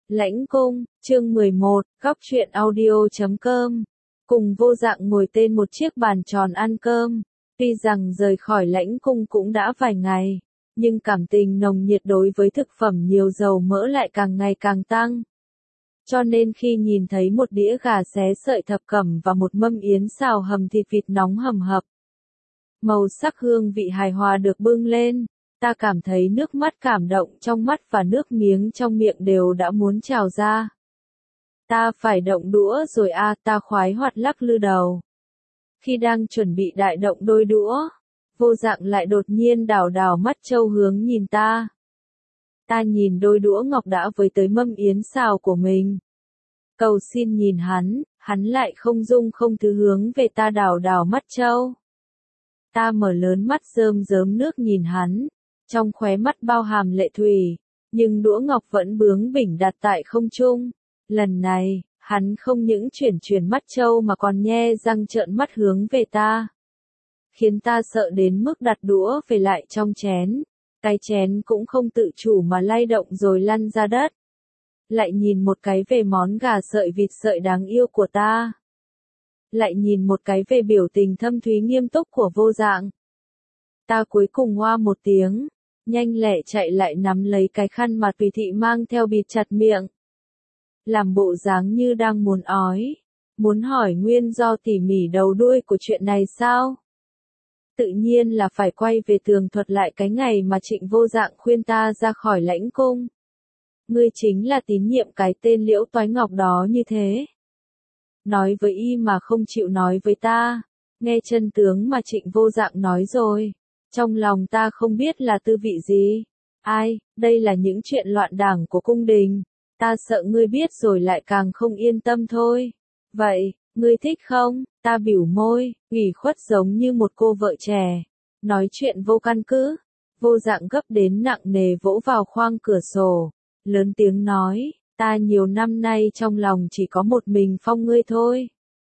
Lãnh cung, chương 11, góc truyện audio.com. Cùng Vô Dạng ngồi tên một chiếc bàn tròn ăn cơm. Tuy rằng rời khỏi lãnh cung cũng đã vài ngày, nhưng cảm tình nồng nhiệt đối với thực phẩm nhiều dầu mỡ lại càng ngày càng tăng. Cho nên khi nhìn thấy một đĩa gà xé sợi thập cẩm và một mâm yến xào hầm thịt vịt nóng hầm hập, màu sắc hương vị hài hòa được bưng lên, ta cảm thấy nước mắt cảm động trong mắt và nước miếng trong miệng đều đã muốn trào ra. Ta phải động đũa rồi à, ta khoái hoạt lắc lư đầu. Khi đang chuẩn bị đại động đôi đũa, Vô Dạng lại đột nhiên đảo đảo mắt trâu hướng nhìn ta. Ta nhìn đôi đũa ngọc đã với tới mâm yến xào của mình. Cầu xin nhìn hắn lại không dung không thứ hướng về ta đảo đảo mắt trâu. Ta mở lớn mắt rơm rớm nước nhìn hắn, trong khóe mắt bao hàm lệ thủy, nhưng đũa ngọc vẫn bướng bỉnh đặt tại không trung. Lần này, hắn không những chuyển mắt trâu mà còn nhe răng trợn mắt hướng về ta, khiến ta sợ đến mức đặt đũa về lại trong chén. Cái chén cũng không tự chủ mà lay động rồi lăn ra đất. Lại nhìn một cái về món gà sợi vịt sợi đáng yêu của ta. Lại nhìn một cái về biểu tình thâm thúy nghiêm túc của Vô Dạng. Ta cuối cùng oa một tiếng, nhanh lẹ chạy lại nắm lấy cái khăn mà Tùy Thị mang theo bịt chặt miệng. Làm bộ dáng như đang muốn ói, muốn hỏi nguyên do tỉ mỉ đầu đuôi của chuyện này sao? Tự nhiên là phải quay về tường thuật lại cái ngày mà Trịnh Vô Dạng khuyên ta ra khỏi lãnh cung. Ngươi chính là tín nhiệm cái tên Liễu Toái Ngọc đó như thế. Nói với y mà không chịu nói với ta. Nghe chân tướng mà Trịnh Vô Dạng nói rồi, trong lòng ta không biết là tư vị gì. Ai, đây là những chuyện loạn đảng của cung đình. Ta sợ ngươi biết rồi lại càng không yên tâm thôi. Vậy, ngươi thích không? Ta bỉu môi, ủy khuất giống như một cô vợ trẻ. Nói chuyện vô căn cứ. Vô Dạng gấp đến nặng nề vỗ vào khoang cửa sổ. Lớn tiếng nói, ta nhiều năm nay trong lòng chỉ có một mình Phong ngươi thôi.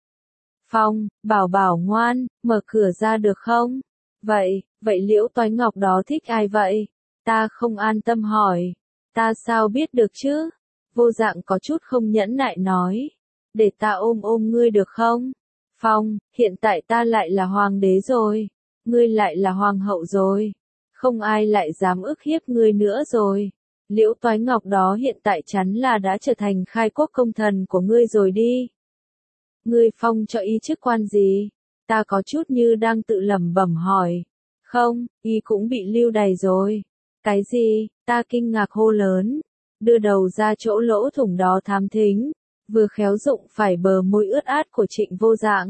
Phong, bảo ngoan, mở cửa ra được không? Vậy Liễu Toái Ngọc đó thích ai vậy? Ta không an tâm hỏi. Ta sao biết được chứ? Vô Dạng có chút không nhẫn nại nói. Để ta ôm ngươi được không? Phong, hiện tại ta lại là hoàng đế rồi. Ngươi lại là hoàng hậu rồi. Không ai lại dám ức hiếp ngươi nữa rồi. Liễu Toái Ngọc đó hiện tại chắn là đã trở thành khai quốc công thần của ngươi rồi đi. Ngươi phong cho y chức quan gì? Ta có chút như đang tự lẩm bẩm hỏi. Không, y cũng bị lưu đày rồi. Cái gì? Ta kinh ngạc hô lớn. Đưa đầu ra chỗ lỗ thủng đó thám thính. Vừa khéo dụng phải bờ môi ướt át của Trịnh Vô Dạng.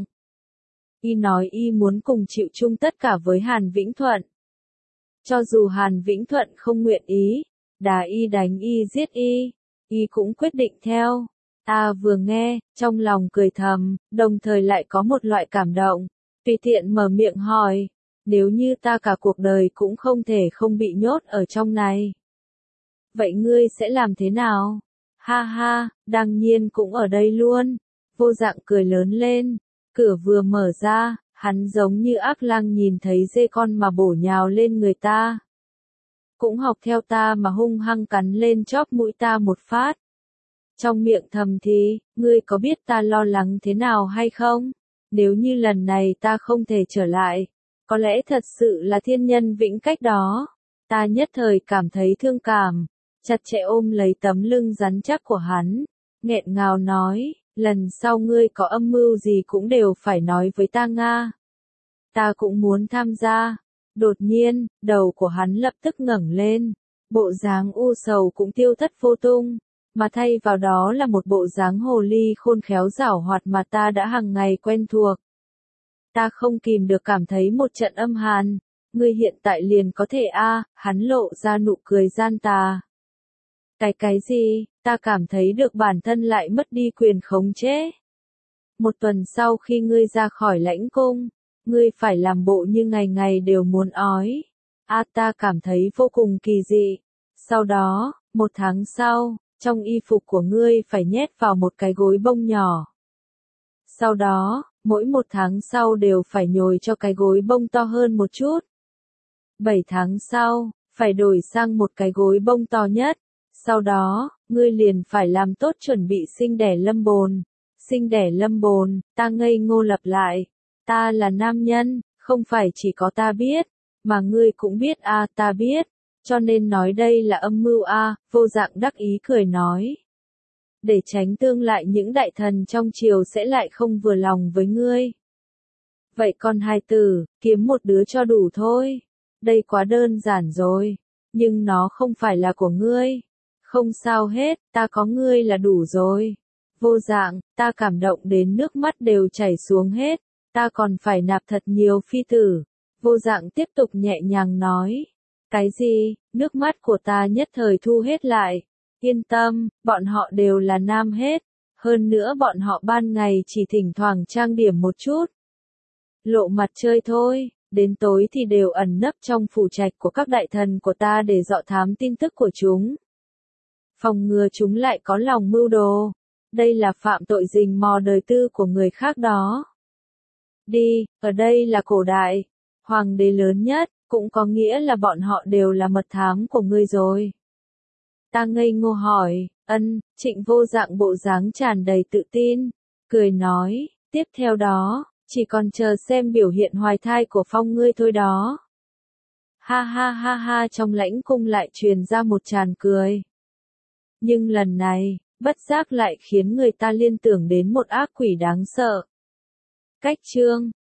Y nói y muốn cùng chịu chung tất cả với Hàn Vĩnh Thuận. Cho dù Hàn Vĩnh Thuận không nguyện ý, đá y đánh y giết y cũng quyết định theo. Ta vừa nghe, trong lòng cười thầm, đồng thời lại có một loại cảm động. Tùy tiện mở miệng hỏi, nếu như ta cả cuộc đời cũng không thể không bị nhốt ở trong này, vậy ngươi sẽ làm thế nào? Ha ha, đương nhiên cũng ở đây luôn. Vô Dạng cười lớn lên, cửa vừa mở ra, hắn giống như ác lang nhìn thấy dê con mà bổ nhào lên người ta. Cũng học theo ta mà hung hăng cắn lên chóp mũi ta một phát. Trong miệng thầm thì, ngươi có biết ta lo lắng thế nào hay không? Nếu như lần này ta không thể trở lại, có lẽ thật sự là thiên nhân vĩnh cách đó. Ta nhất thời cảm thấy thương cảm, chặt chẽ ôm lấy tấm lưng rắn chắc của hắn, nghẹn ngào nói, lần sau ngươi có âm mưu gì cũng đều phải nói với ta Nga. Ta cũng muốn tham gia. Đột nhiên, đầu của hắn lập tức ngẩng lên, bộ dáng u sầu cũng tiêu thất vô tung, mà thay vào đó là một bộ dáng hồ ly khôn khéo giảo hoạt mà ta đã hàng ngày quen thuộc. Ta không kìm được cảm thấy một trận âm hàn. Ngươi hiện tại liền có thể hắn lộ ra nụ cười gian tà. Cái gì? Ta cảm thấy được bản thân lại mất đi quyền khống chế. Một tuần sau khi ngươi ra khỏi lãnh cung, ngươi phải làm bộ như ngày ngày đều muốn ói. Ta cảm thấy vô cùng kỳ dị. Sau đó, một tháng sau, trong y phục của ngươi phải nhét vào một cái gối bông nhỏ. Sau đó, mỗi một tháng sau đều phải nhồi cho cái gối bông to hơn một chút. 7 tháng sau, phải đổi sang một cái gối bông to nhất. Sau đó, ngươi liền phải làm tốt chuẩn bị sinh đẻ lâm bồn. Sinh đẻ lâm bồn, ta ngây ngô lặp lại. Ta là nam nhân, không phải chỉ có ta biết, mà ngươi cũng biết a, ta biết, cho nên nói đây là âm mưu a, Vô Dạng đắc ý cười nói. Để tránh tương lại những đại thần trong triều sẽ lại không vừa lòng với ngươi. Vậy con hai tử, kiếm một đứa cho đủ thôi. Đây quá đơn giản rồi, nhưng nó không phải là của ngươi. Không sao hết, ta có ngươi là đủ rồi. Vô Dạng, ta cảm động đến nước mắt đều chảy xuống hết, ta còn phải nạp thật nhiều phi tử. Vô Dạng tiếp tục nhẹ nhàng nói. Cái gì, nước mắt của ta nhất thời thu hết lại. Yên tâm, bọn họ đều là nam hết. Hơn nữa bọn họ ban ngày chỉ thỉnh thoảng trang điểm một chút. Lộ mặt chơi thôi, đến tối thì đều ẩn nấp trong phủ trạch của các đại thần của ta để dọ thám tin tức của chúng. Phòng ngừa chúng lại có lòng mưu đồ. Đây là phạm tội rình mò đời tư của người khác đó. Đi, ở đây là cổ đại. Hoàng đế lớn nhất, cũng có nghĩa là bọn họ đều là mật thám của ngươi rồi. Ta ngây ngô hỏi, Trịnh Vô Dạng bộ dáng tràn đầy tự tin, cười nói, tiếp theo đó, chỉ còn chờ xem biểu hiện hoài thai của Phong ngươi thôi đó. Ha ha ha ha, trong lãnh cung lại truyền ra một tràng cười. Nhưng lần này, bất giác lại khiến người ta liên tưởng đến một ác quỷ đáng sợ. Cách chương